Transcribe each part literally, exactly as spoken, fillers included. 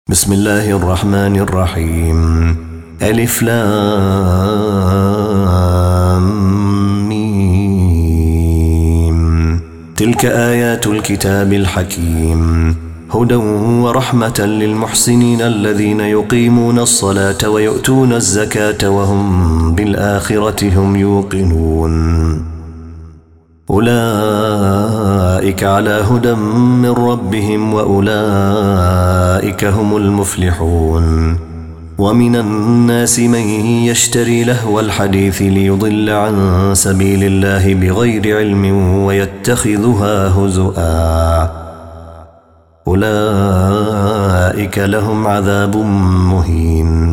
بسم الله الرحمن الرحيم. ألف لام ميم. تلك آيات الكتاب الحكيم هدى ورحمة للمحسنين الذين يقيمون الصلاة ويؤتون الزكاة وهم بالآخرة هم يوقنون. أولئك على هدى من ربهم وأولئك هم المفلحون. ومن الناس من يشتري لهو الحديث ليضل عن سبيل الله بغير علم ويتخذها هزؤا أولئك لهم عذاب مهين.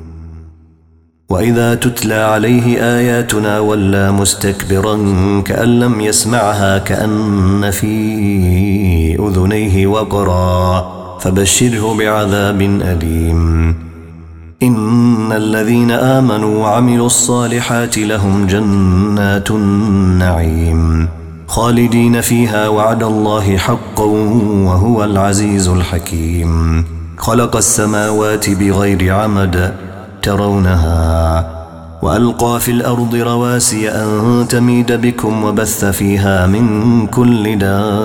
وإذا تتلى عليه آياتنا ولى مستكبرا كأن لم يسمعها كأن في أذنيه وقرا فبشره بعذاب أليم. إن الذين آمنوا وعملوا الصالحات لهم جنات النعيم خالدين فيها وعد الله حقا وهو العزيز الحكيم. خلق السماوات بغير عمد ترونها وألقى في الأرض رواسي أن تميد بكم وبث فيها من كل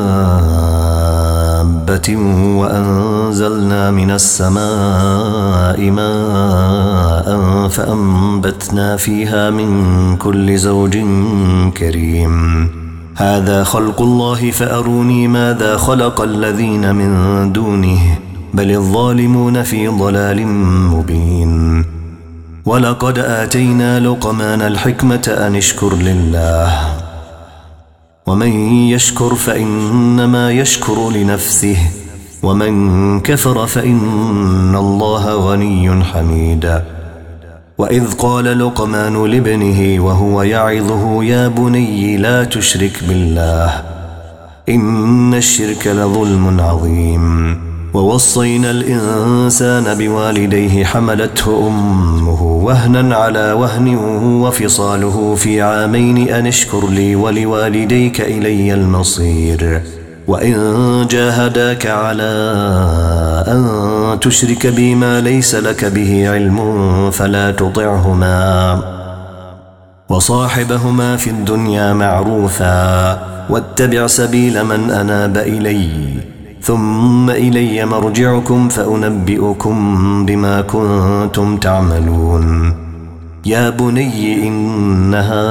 دابة وأنزلنا من السماء ماء فأنبتنا فيها من كل زوج كريم. هذا خلق الله فأروني ماذا خلق الذين من دونه بل الظالمون في ضلال مبين. ولقد آتينا لقمان الحكمة أن اشكر لله ومن يشكر فإنما يشكر لنفسه ومن كفر فإن الله غني حميد. وإذ قال لقمان لابنه وهو يعظه يا بني لا تشرك بالله إن الشرك لظلم عظيم. ووصينا الإنسان بوالديه حملته أمه وهنا على وهن وفصاله في عامين أن اشكر لي ولوالديك إلي المصير. وإن جاهداك على أن تشرك بي ما ليس لك به علم فلا تطعهما وصاحبهما في الدنيا معروفا واتبع سبيل من أناب إلي ثم إلي مرجعكم فأنبئكم بما كنتم تعملون. يا بني إنها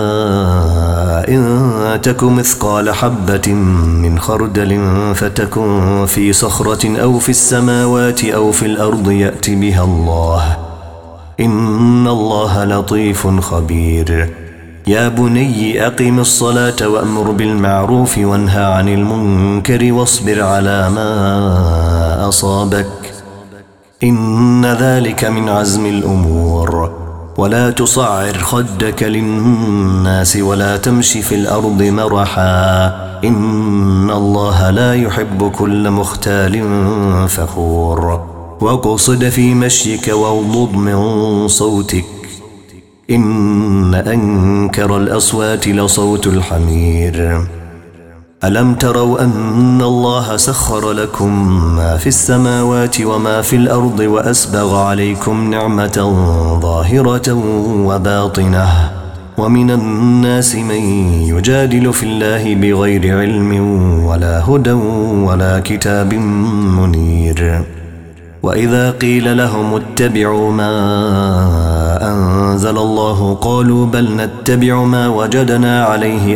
إن تك مثقال حبة من خردل فتكن في صخرة أو في السماوات أو في الأرض يأت بها الله إن الله لطيف خبير. يا بني أقم الصلاة وأمر بالمعروف وانهى عن المنكر واصبر على ما أصابك إن ذلك من عزم الأمور. ولا تصعر خدك للناس ولا تمش في الأرض مرحا إن الله لا يحب كل مختال فخور. واقصد في مشيك واغضض من صوتك إن أنكر الأصوات لصوت الحمير. ألم تروا أن الله سخر لكم ما في السماوات وما في الأرض وأسبغ عليكم نعمة ظاهرة وباطنة ومن الناس من يجادل في الله بغير علم ولا هدى ولا كتاب منير. وإذا قيل لهم اتبعوا ما أنزل الله قالوا بل نتبع ما وجدنا عليه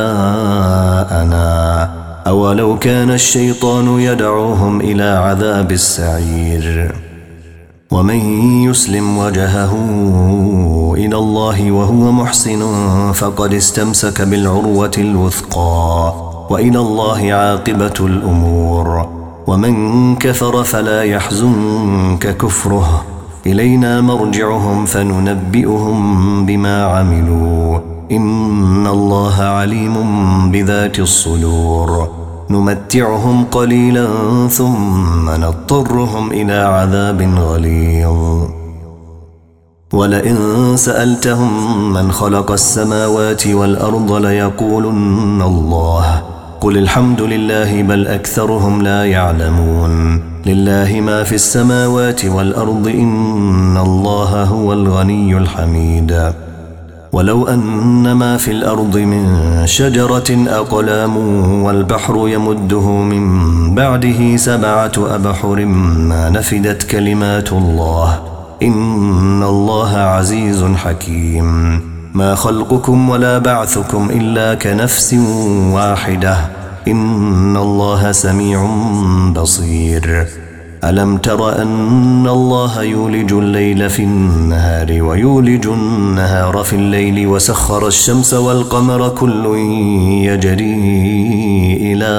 آباءنا أولو كان الشيطان يدعوهم إلى عذاب السعير. ومن يسلم وجهه إلى الله وهو محسن فقد استمسك بالعروة الوثقى وإلى الله عاقبة الأمور. ومن كفر فلا يحزنك كفره إلينا مرجعهم فننبئهم بما عملوا إن الله عليم بذات الصدور. نمتعهم قليلا ثم نضطرهم إلى عذاب غليظ. ولئن سألتهم من خلق السماوات والأرض ليقولن الله قل الحمد لله بل أكثرهم لا يعلمون لله ما في السماوات والأرض إن الله هو الغني الحميد ولو أن ما في الأرض من شجرة أقلام والبحر يمده من بعده سبعة أبحر ما نفدت كلمات الله إن الله عزيز حكيم ما خلقكم ولا بعثكم إلا كنفس واحدة إن الله سميع بصير ألم تر أن الله يولج الليل في النهار ويولج النهار في الليل وسخر الشمس والقمر كل يجري إلى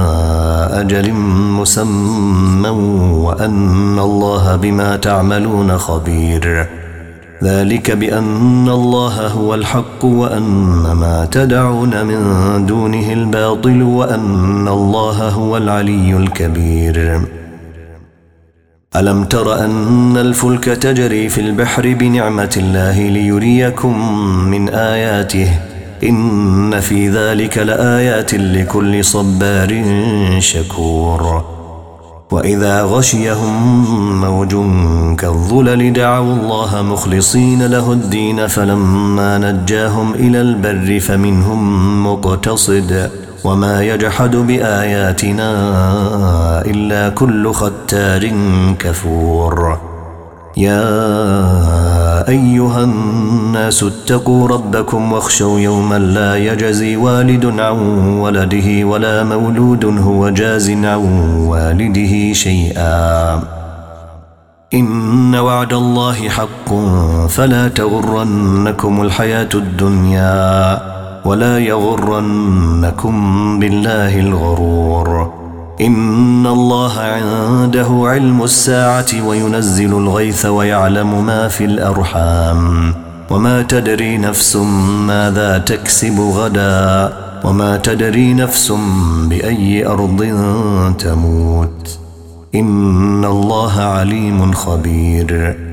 أجل مسمى وأن الله بما تعملون خبير ذلك بأن الله هو الحق وأن ما تدعون من دونه الباطل وأن الله هو العلي الكبير ألم تر أن الفلك تجري في البحر بنعمة الله ليريكم من آياته إن في ذلك لآيات لكل صبار شكور وإذا غشيهم موج كالظلل دعوا الله مخلصين له الدين فلما نجاهم إلى البر فمنهم مقتصد وما يجحد بآياتنا إلا كل ختار كفور يا أيها الناس اتقوا ربكم واخشوا يوما لا يجزي والد عن ولده ولا مولود هو جاز عن والده شيئا إن وعد الله حق فلا تغرنكم الحياة الدنيا ولا يغرنكم بالله الغرور إن الله عنده علم الساعة وينزل الغيث ويعلم ما في الأرحام وما تدري نفس ماذا تكسب غدا وما تدري نفس بأي أرض تموت إن الله عليم خبير